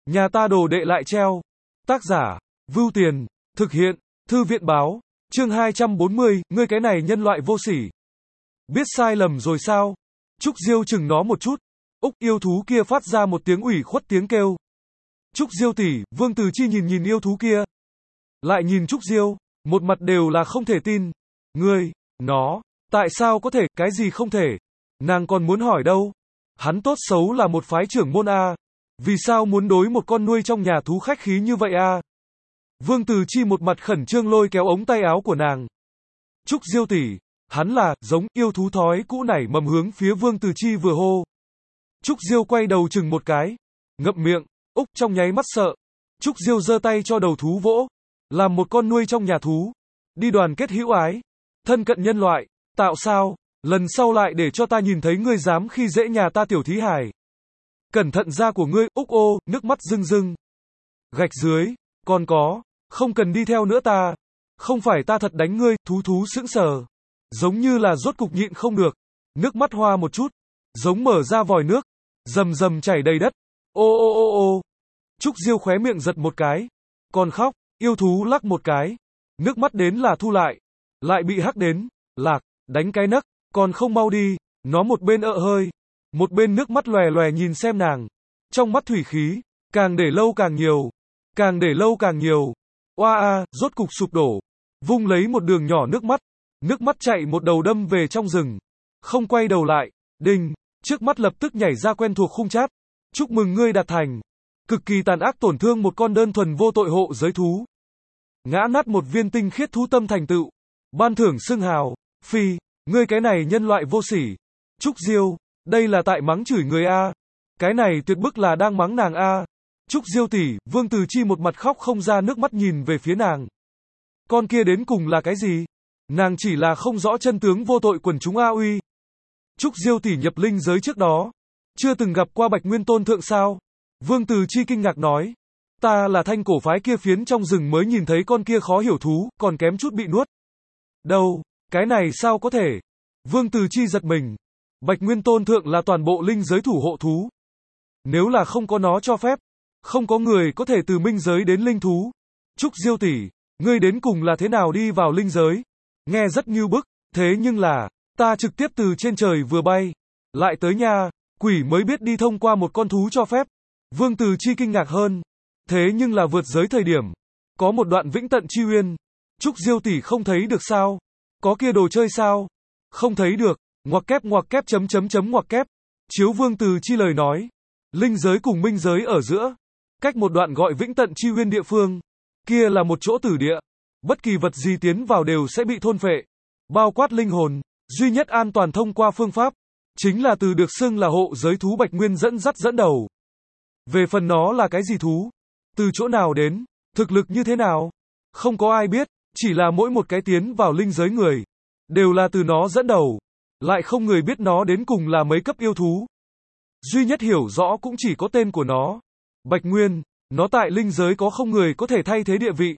Nhà ta đồ đệ lại treo. Tác giả, Vưu Tiền, thực hiện, Thư viện báo, chương 240, ngươi cái này nhân loại vô sỉ. Biết sai lầm rồi sao? Trúc Diêu chừng nó một chút. Úc yêu thú kia phát ra một tiếng ủy khuất tiếng kêu. Trúc Diêu tỷ, Vương Từ Chi nhìn yêu thú kia. Lại nhìn Trúc Diêu, một mặt đều là không thể tin. Ngươi, nó, tại sao có thể, cái gì không thể? Nàng còn muốn hỏi đâu? Hắn tốt xấu là một phái trưởng môn A. Vì sao muốn đối một con nuôi trong nhà thú khách khí như vậy A? Vương Từ Chi một mặt khẩn trương lôi kéo ống tay áo của nàng. Trúc Diêu tỷ, hắn là, giống, yêu thú thói cũ nảy mầm hướng phía Vương Từ Chi vừa hô. Trúc Diêu quay đầu chừng một cái. Ngậm miệng, Úc trong nháy mắt sợ. Trúc Diêu giơ tay cho đầu thú vỗ. Làm một con nuôi trong nhà thú. Đi đoàn kết hữu ái. Thân cận nhân loại. Tạo sao? Lần sau lại để cho ta nhìn thấy ngươi dám khi dễ nhà ta tiểu thí hài. Cẩn thận da của ngươi, Úc ô, nước mắt rưng rưng. Gạch dưới, còn có, không cần đi theo nữa ta. Không phải ta thật đánh ngươi, thú sững sờ. Giống như là rốt cục nhịn không được. Nước mắt hoa một chút. Giống mở ra vòi nước. Rầm rầm chảy đầy đất. Ô. Trúc Diêu khóe miệng giật một cái. Còn khóc, yêu thú lắc một cái. Nước mắt đến là thu lại. Lại bị hắc đến. Lạc, đánh cái nấc. Còn không mau đi. Nó một bên ợ hơi. Một bên nước mắt lòe lòe nhìn xem nàng. Trong mắt thủy khí. Càng để lâu càng nhiều. Càng để lâu càng nhiều. Oa a, rốt cục sụp đổ. Vung lấy một đường nhỏ nước mắt. Nước mắt chạy một đầu đâm về trong rừng. Không quay đầu lại. Đinh. Trước mắt lập tức nhảy ra quen thuộc khung chat. Chúc mừng ngươi đạt thành. Cực kỳ tàn ác tổn thương một con đơn thuần vô tội hộ giới thú. Ngã nát một viên tinh khiết thú tâm thành tựu. Ban thưởng xưng hào. Phi. Ngươi cái này nhân loại vô sỉ. Trúc Diêu. Đây là tại mắng chửi người A. Cái này tuyệt bức là đang mắng nàng A. Trúc Diêu tỷ, Vương Từ Chi một mặt khóc không ra nước mắt nhìn về phía nàng. Con kia đến cùng là cái gì? Nàng chỉ là không rõ chân tướng vô tội quần chúng A uy. Trúc Diêu tỷ nhập linh giới trước đó. Chưa từng gặp qua Bạch Nguyên Tôn thượng sao? Vương Từ Chi kinh ngạc nói. Ta là thanh cổ phái kia phiến trong rừng mới nhìn thấy con kia khó hiểu thú, còn kém chút bị nuốt. Đâu, cái này sao có thể? Vương Từ Chi giật mình. Bạch Nguyên Tôn thượng là toàn bộ linh giới thủ hộ thú. Nếu là không có nó cho phép, không có người có thể từ minh giới đến linh thú. Trúc Diêu tỷ, ngươi đến cùng là thế nào đi vào linh giới? Nghe rất như bức, thế nhưng là, ta trực tiếp từ trên trời vừa bay, lại tới nhà, quỷ mới biết đi thông qua một con thú cho phép. Vương Từ Chi kinh ngạc hơn. Thế nhưng là vượt giới thời điểm, có một đoạn vĩnh tận chi uyên. Trúc Diêu tỷ không thấy được sao? Có kia đồ chơi sao? Không thấy được. Ngoặc kép ngoặc kép. Chiếu Vương Từ Chi lời nói. Linh giới cùng minh giới ở giữa. Cách một đoạn gọi vĩnh tận chi uyên địa phương. Kia là một chỗ tử địa. Bất kỳ vật gì tiến vào đều sẽ bị thôn phệ. Bao quát linh hồn. Duy nhất an toàn thông qua phương pháp. Chính là từ được xưng là hộ giới thú Bạch Nguyên dẫn đầu. Về phần nó là cái gì thú? Từ chỗ nào đến? Thực lực như thế nào? Không có ai biết. Chỉ là mỗi một cái tiến vào linh giới người. Đều là từ nó dẫn đầu. Lại không người biết nó đến cùng là mấy cấp yêu thú. Duy nhất hiểu rõ cũng chỉ có tên của nó. Bạch Nguyên, nó tại linh giới có không người có thể thay thế địa vị.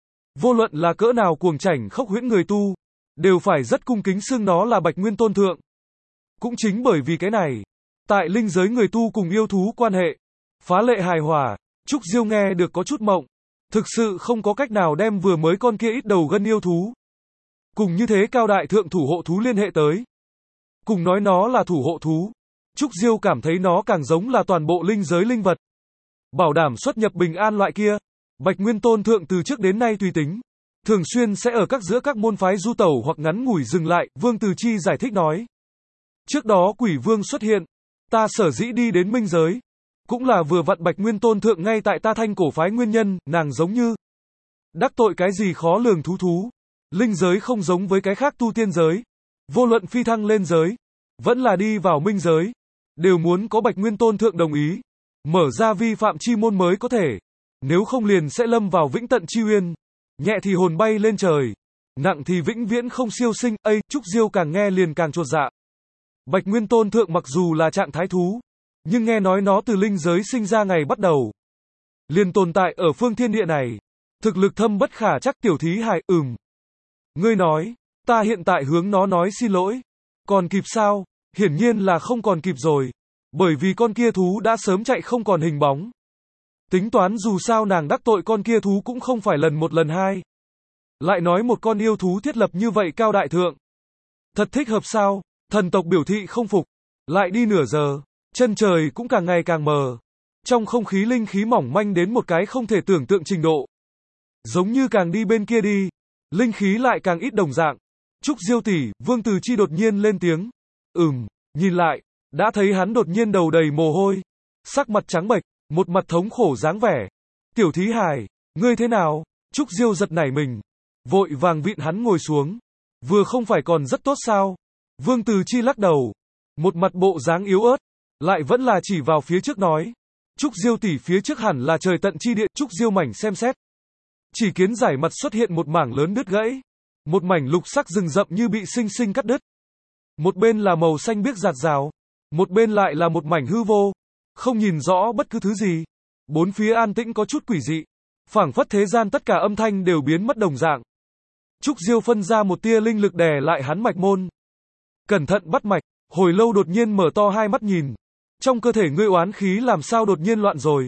Vô luận là cỡ nào cuồng chảnh khốc huyễn người tu, đều phải rất cung kính xưng nó là Bạch Nguyên Tôn thượng. Cũng chính bởi vì cái này, tại linh giới người tu cùng yêu thú quan hệ, phá lệ hài hòa. Trúc Diêu nghe được có chút mộng. Thực sự không có cách nào đem vừa mới con kia ít đầu gân yêu thú. Cùng như thế cao đại thượng thủ hộ thú liên hệ tới. Cùng nói nó là thủ hộ thú. Trúc Diêu cảm thấy nó càng giống là toàn bộ linh giới linh vật. Bảo đảm xuất nhập bình an loại kia. Bạch Nguyên Tôn thượng từ trước đến nay tùy tính. Thường xuyên sẽ ở giữa các môn phái du tẩu hoặc ngắn ngủi dừng lại, Vương Từ Chi giải thích nói. Trước đó quỷ vương xuất hiện. Ta sở dĩ đi đến minh giới. Cũng là vừa vặn Bạch Nguyên Tôn thượng ngay tại ta thanh cổ phái nguyên nhân, nàng giống như. Đắc tội cái gì khó lường thú. Linh giới không giống với cái khác tu tiên giới. Vô luận phi thăng lên giới. Vẫn là đi vào minh giới. Đều muốn có Bạch Nguyên Tôn thượng đồng ý. Mở ra vi phạm chi môn mới có thể. Nếu không liền sẽ lâm vào vĩnh tận chi uyên. Nhẹ thì hồn bay lên trời. Nặng thì vĩnh viễn không siêu sinh. Trúc Diêu càng nghe liền càng chột dạ. Bạch Nguyên Tôn thượng mặc dù là trạng thái thú. Nhưng nghe nói nó từ linh giới sinh ra ngày bắt đầu. Liền tồn tại ở phương thiên địa này. Thực lực thâm bất khả chắc tiểu thí hài, Ngươi nói, ta hiện tại hướng nó nói xin lỗi. Còn kịp sao? Hiển nhiên là không còn kịp rồi. Bởi vì con kia thú đã sớm chạy không còn hình bóng. Tính toán dù sao nàng đắc tội con kia thú cũng không phải lần một lần hai. Lại nói một con yêu thú thiết lập như vậy cao đại thượng. Thật thích hợp sao? Thần tộc biểu thị không phục. Lại đi nửa giờ, chân trời cũng càng ngày càng mờ. Trong không khí linh khí mỏng manh đến một cái không thể tưởng tượng trình độ. Giống như càng đi bên kia đi, linh khí lại càng ít đồng dạng. Trúc Diêu tỷ, Vương Từ Chi đột nhiên lên tiếng. Nhìn lại, đã thấy hắn đột nhiên đầu đầy mồ hôi, sắc mặt trắng bệch, một mặt thống khổ dáng vẻ. Tiểu thí hài, ngươi thế nào? Trúc Diêu giật nảy mình, vội vàng vịn hắn ngồi xuống. Vừa không phải còn rất tốt sao? Vương Từ Chi lắc đầu, một mặt bộ dáng yếu ớt, lại vẫn là chỉ vào phía trước nói. Trúc Diêu tỷ, phía trước hẳn là trời tận chi địa. Trúc Diêu mảnh xem xét, chỉ kiến giải mặt xuất hiện một mảng lớn đứt gãy, một mảnh lục sắc rừng rậm như bị sinh sinh cắt đứt. Một bên là màu xanh biếc rạt rào, một bên lại là một mảnh hư vô, không nhìn rõ bất cứ thứ gì. Bốn phía an tĩnh có chút quỷ dị, phảng phất thế gian tất cả âm thanh đều biến mất đồng dạng. Trúc Diêu phân ra một tia linh lực đè lại hắn mạch môn. Cẩn thận bắt mạch, hồi lâu đột nhiên mở to hai mắt nhìn. Trong cơ thể ngươi oán khí làm sao đột nhiên loạn rồi?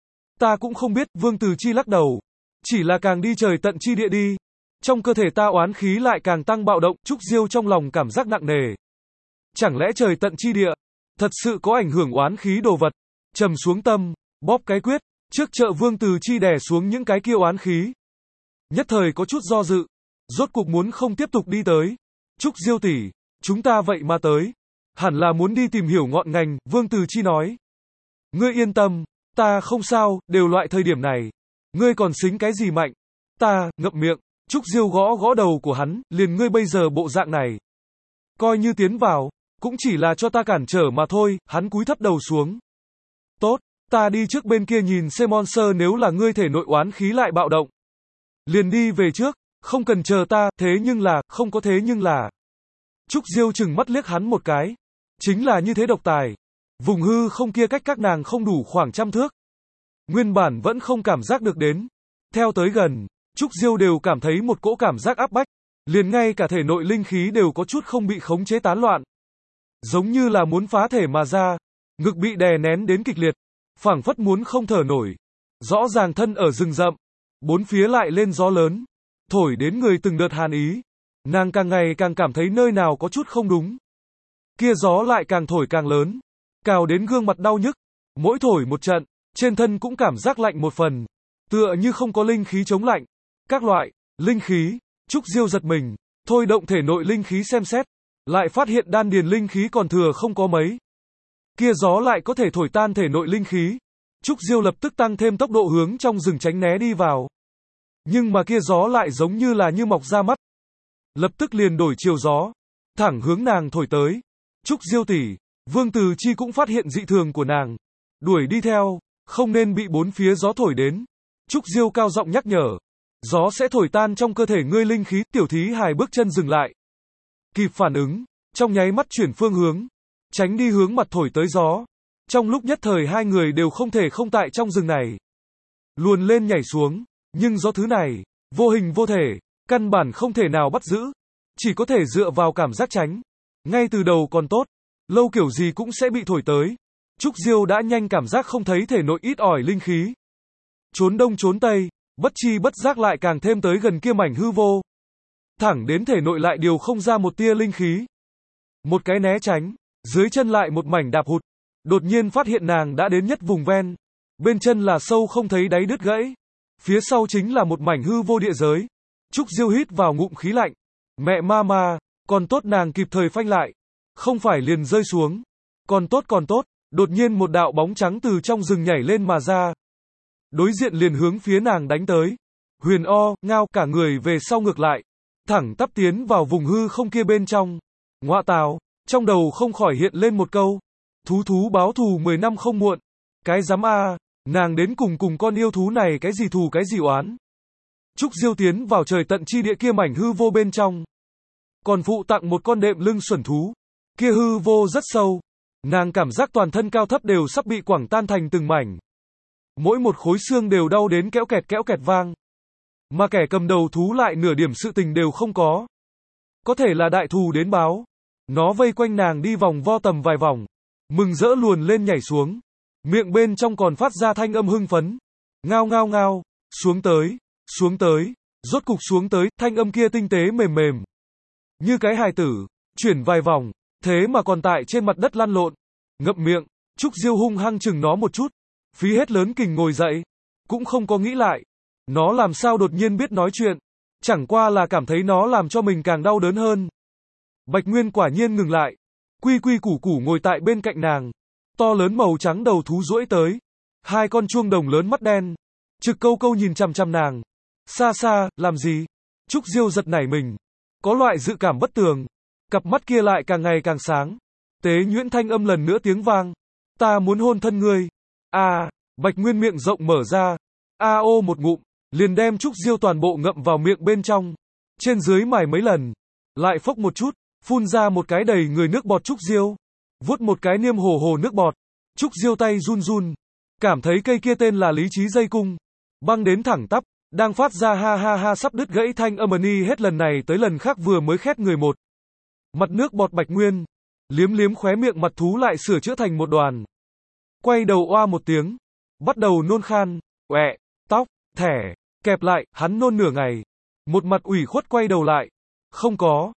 Ta cũng không biết, Vương Từ Chi lắc đầu. Chỉ là càng đi trời tận chi địa đi, trong cơ thể ta oán khí lại càng tăng bạo động. Trúc Diêu trong lòng cảm giác nặng nề. Chẳng lẽ trời tận chi địa thật sự có ảnh hưởng oán khí đồ vật? Trầm xuống tâm, bóp cái quyết, trước chợ Vương Từ Chi đè xuống những cái kia oán khí. Nhất thời có chút do dự, rốt cuộc muốn không tiếp tục đi tới. Trúc Diêu tỷ, chúng ta vậy mà tới, hẳn là muốn đi tìm hiểu ngọn ngành. Vương Từ Chi nói. Ngươi yên tâm, ta không sao, đều loại thời điểm này, ngươi còn xính cái gì mạnh? Ta, ngậm miệng. Trúc Diêu gõ gõ đầu của hắn, liền ngươi bây giờ bộ dạng này, coi như tiến vào, cũng chỉ là cho ta cản trở mà thôi. Hắn cúi thấp đầu xuống. Tốt, ta đi trước bên kia nhìn xem monster, nếu là ngươi thể nội oán khí lại bạo động, liền đi về trước, không cần chờ ta. Thế nhưng là, không có thế nhưng là. Trúc Diêu chừng mắt liếc hắn một cái. Chính là như thế độc tài. Vùng hư không kia cách các nàng không đủ khoảng 100 thước. Nguyên bản vẫn không cảm giác được đến. Theo tới gần, Trúc Diêu đều cảm thấy một cỗ cảm giác áp bách. Liền ngay cả thể nội linh khí đều có chút không bị khống chế tán loạn. Giống như là muốn phá thể mà ra. Ngực bị đè nén đến kịch liệt, phảng phất muốn không thở nổi. Rõ ràng thân ở rừng rậm, bốn phía lại lên gió lớn, thổi đến người từng đợt hàn ý. Nàng càng ngày càng cảm thấy nơi nào có chút không đúng. Kia gió lại càng thổi càng lớn, cào đến gương mặt đau nhức. Mỗi thổi một trận, trên thân cũng cảm giác lạnh một phần, tựa như không có linh khí chống lạnh. Các loại linh khí. Trúc Diêu giật mình, thôi động thể nội linh khí xem xét, lại phát hiện đan điền linh khí còn thừa không có mấy. Kia gió lại có thể thổi tan thể nội linh khí. Trúc Diêu lập tức tăng thêm tốc độ hướng trong rừng tránh né đi vào. Nhưng mà kia gió lại giống như là như mọc ra mắt, lập tức liền đổi chiều gió, thẳng hướng nàng thổi tới. Trúc Diêu tỷ, Vương Từ Chi cũng phát hiện dị thường của nàng, đuổi đi theo, không nên bị bốn phía gió thổi đến. Trúc Diêu cao giọng nhắc nhở, gió sẽ thổi tan trong cơ thể ngươi linh khí. Tiểu thí hài bước chân dừng lại, kịp phản ứng, trong nháy mắt chuyển phương hướng, tránh đi hướng mặt thổi tới gió. Trong lúc nhất thời hai người đều không thể không tại trong rừng này luồn lên nhảy xuống, nhưng gió thứ này vô hình vô thể, căn bản không thể nào bắt giữ, chỉ có thể dựa vào cảm giác tránh. Ngay từ đầu còn tốt, lâu kiểu gì cũng sẽ bị thổi tới. Trúc Diêu đã nhanh cảm giác không thấy thể nội ít ỏi linh khí, trốn đông trốn tây, bất chi bất giác lại càng thêm tới gần kia mảnh hư vô, thẳng đến thể nội lại điều không ra một tia linh khí. Một cái né tránh, dưới chân lại một mảnh đạp hụt, đột nhiên phát hiện nàng đã đến nhất vùng ven, bên chân là sâu không thấy đáy đứt gãy, phía sau chính là một mảnh hư vô địa giới. Trúc Diêu hít vào ngụm khí lạnh, mẹ ma, còn tốt nàng kịp thời phanh lại, không phải liền rơi xuống. Còn tốt, đột nhiên một đạo bóng trắng từ trong rừng nhảy lên mà ra, đối diện liền hướng phía nàng đánh tới. Huyền ngao cả người về sau ngược lại, thẳng tắp tiến vào vùng hư không kia bên trong. Ngoạ tào, trong đầu không khỏi hiện lên một câu, thú báo thù 10 năm không muộn. Cái dám a, nàng đến cùng con yêu thú này cái gì thù cái gì oán. Trúc Diêu tiến vào trời tận chi địa kia mảnh hư vô bên trong, còn phụ tặng một con đệm lưng xuẩn thú. Kia hư vô rất sâu, nàng cảm giác toàn thân cao thấp đều sắp bị quẳng tan thành từng mảnh. Mỗi một khối xương đều đau đến kéo kẹt vang. Mà kẻ cầm đầu thú lại nửa điểm sự tình đều không có. Có thể là đại thù đến báo. Nó vây quanh nàng đi vòng vo tầm vài vòng, mừng rỡ luồn lên nhảy xuống, miệng bên trong còn phát ra thanh âm hưng phấn. Ngao ngao ngao, xuống tới, rốt cục xuống tới, thanh âm kia tinh tế mềm mềm. Như cái hài tử, chuyển vài vòng, thế mà còn tại trên mặt đất lăn lộn. Ngậm miệng, Trúc Diêu hung hăng chừng nó một chút, phí hết lớn kình ngồi dậy, cũng không có nghĩ lại. Nó làm sao đột nhiên biết nói chuyện, chẳng qua là cảm thấy nó làm cho mình càng đau đớn hơn. Bạch Nguyên quả nhiên ngừng lại, quy quy củ củ ngồi tại bên cạnh nàng, to lớn màu trắng đầu thú duỗi tới, hai con chuông đồng lớn mắt đen, trực câu câu nhìn chằm chằm nàng. Xa xa, làm gì? Trúc Diêu giật nảy mình, có loại dự cảm bất tường, cặp mắt kia lại càng ngày càng sáng. Tế nhuyễn thanh âm lần nữa tiếng vang, ta muốn hôn thân ngươi. Bạch Nguyên miệng rộng mở ra, ô một ngụm, liền đem Trúc Diêu toàn bộ ngậm vào miệng bên trong, trên dưới mài mấy lần, lại phốc một chút, phun ra một cái đầy người nước bọt. Trúc Diêu vuốt một cái niêm hồ hồ nước bọt. Trúc Diêu tay run run, cảm thấy cây kia tên là lý trí dây cung, băng đến thẳng tắp, đang phát ra ha ha ha sắp đứt gãy thanh âm ni hết lần này tới lần khác vừa mới khét người một. Mặt nước bọt. Bạch Nguyên liếm liếm khóe miệng mặt thú lại sửa chữa thành một đoàn. Quay đầu oa một tiếng, bắt đầu nôn khan, tóc, thẻ, kẹp lại, hắn nôn nửa ngày. Một mặt ủy khuất quay đầu lại. Không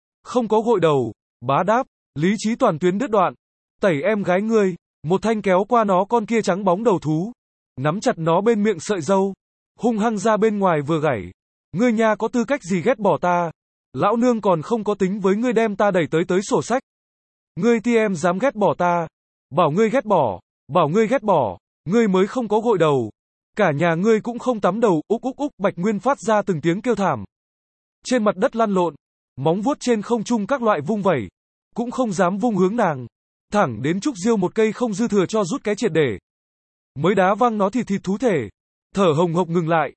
có gội đầu, bá đáp, lý trí toàn tuyến đứt đoạn. Tẩy em gái ngươi, một thanh kéo qua nó con kia trắng bóng đầu thú, nắm chặt nó bên miệng sợi dâu, hung hăng ra bên ngoài vừa gảy. Ngươi nha có tư cách gì ghét bỏ ta? Lão nương còn không có tính với ngươi đem ta đẩy tới sổ sách. Ngươi ti em dám ghét bỏ ta? Bảo ngươi ghét bỏ, ngươi mới không có gội đầu. Cả nhà ngươi cũng không tắm đầu, úc. Bạch Nguyên phát ra từng tiếng kêu thảm. Trên mặt đất lăn lộn, móng vuốt trên không trung các loại vung vẩy, cũng không dám vung hướng nàng. Thẳng đến Trúc Diêu một cây không dư thừa cho rút cái triệt để. Mới đá văng nó thịt thú thể. Thở hồng hộc ngừng lại.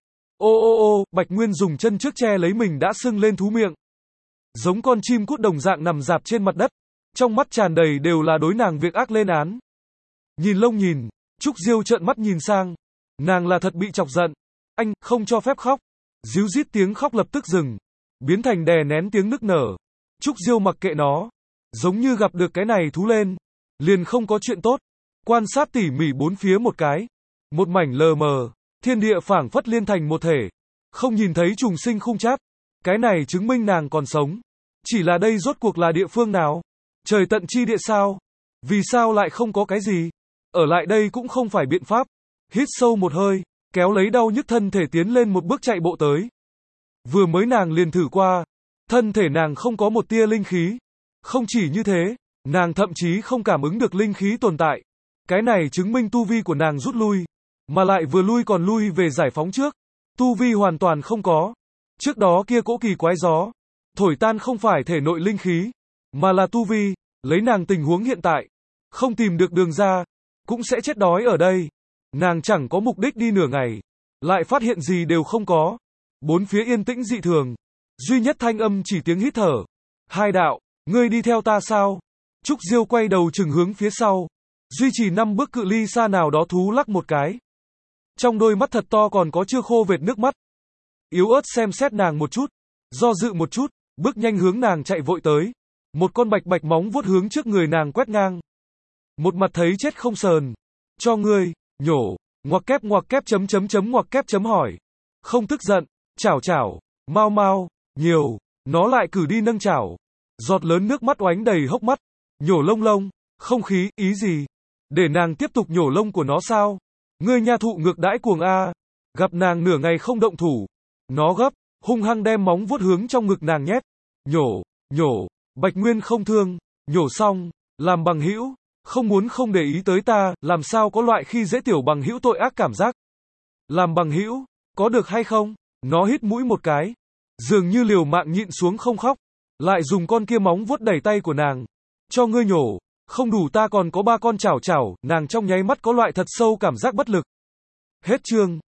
Bạch Nguyên dùng chân trước che lấy mình đã sưng lên thú miệng. Giống con chim cút đồng dạng nằm dạp trên mặt đất. Trong mắt tràn đầy đều là đối nàng việc ác lên án. Nhìn lông nhìn, Trúc Diêu trợn mắt nhìn sang. Nàng là thật bị chọc giận. Anh, không cho phép khóc. Díu dít tiếng khóc lập tức dừng, biến thành đè nén tiếng nức nở. Trúc Diêu mặc kệ nó. Giống như gặp được cái này thú lên, liền không có chuyện tốt. Quan sát tỉ mỉ bốn phía một cái. Một mảnh lờ mờ, thiên địa phảng phất liên thành một thể. Không nhìn thấy trùng sinh khung chát. Cái này chứng minh nàng còn sống. Chỉ là đây rốt cuộc là địa phương nào? Trời tận chi địa sao? Vì sao lại không có cái gì? Ở lại đây cũng không phải biện pháp. Hít sâu một hơi, kéo lấy đau nhức thân thể tiến lên một bước chạy bộ tới. Vừa mới nàng liền thử qua, thân thể nàng không có một tia linh khí. Không chỉ như thế, nàng thậm chí không cảm ứng được linh khí tồn tại. Cái này chứng minh tu vi của nàng rút lui, mà lại vừa lui còn lui về giải phóng trước. Tu vi hoàn toàn không có. Trước đó kia cỗ kỳ quái gió, thổi tan không phải thể nội linh khí, mà là tu vi. Lấy nàng tình huống hiện tại, không tìm được đường ra, cũng sẽ chết đói ở đây. Nàng chẳng có mục đích đi nửa ngày, lại phát hiện gì đều không có. Bốn phía yên tĩnh dị thường, duy nhất thanh âm chỉ tiếng hít thở. Hai đạo, ngươi đi theo ta sao? Trúc Diêu quay đầu chừng hướng phía sau, duy trì 5 bước cự ly xa nào đó thú lắc một cái. Trong đôi mắt thật to còn có chưa khô vệt nước mắt. Yếu ớt xem xét nàng một chút, do dự một chút, bước nhanh hướng nàng chạy vội tới. Một con bạch bạch móng vuốt hướng trước người nàng quét ngang. Một mặt thấy chết không sờn. Cho ngươi, nhổ, ngoặc kép ngoặc kép hỏi. Không tức giận, chảo, mau, nhiều, nó lại cử đi nâng chảo. Giọt lớn nước mắt oánh đầy hốc mắt. Nhổ lông, không khí, ý gì? Để nàng tiếp tục nhổ lông của nó sao? Ngươi nha thụ ngược đãi cuồng a. Gặp nàng nửa ngày không động thủ, nó gấp, hung hăng đem móng vuốt hướng trong ngực nàng nhét. Nhổ, Bạch Nguyên không thương, nhổ xong, làm bằng hữu, không muốn không để ý tới ta, làm sao có loại khi dễ tiểu bằng hữu tội ác cảm giác. Làm bằng hữu, có được hay không? Nó hít mũi một cái, dường như liều mạng nhịn xuống không khóc, lại dùng con kia móng vuốt đẩy tay của nàng. Cho ngươi nhổ, không đủ ta còn có 3 con chảo, nàng trong nháy mắt có loại thật sâu cảm giác bất lực. Hết chương.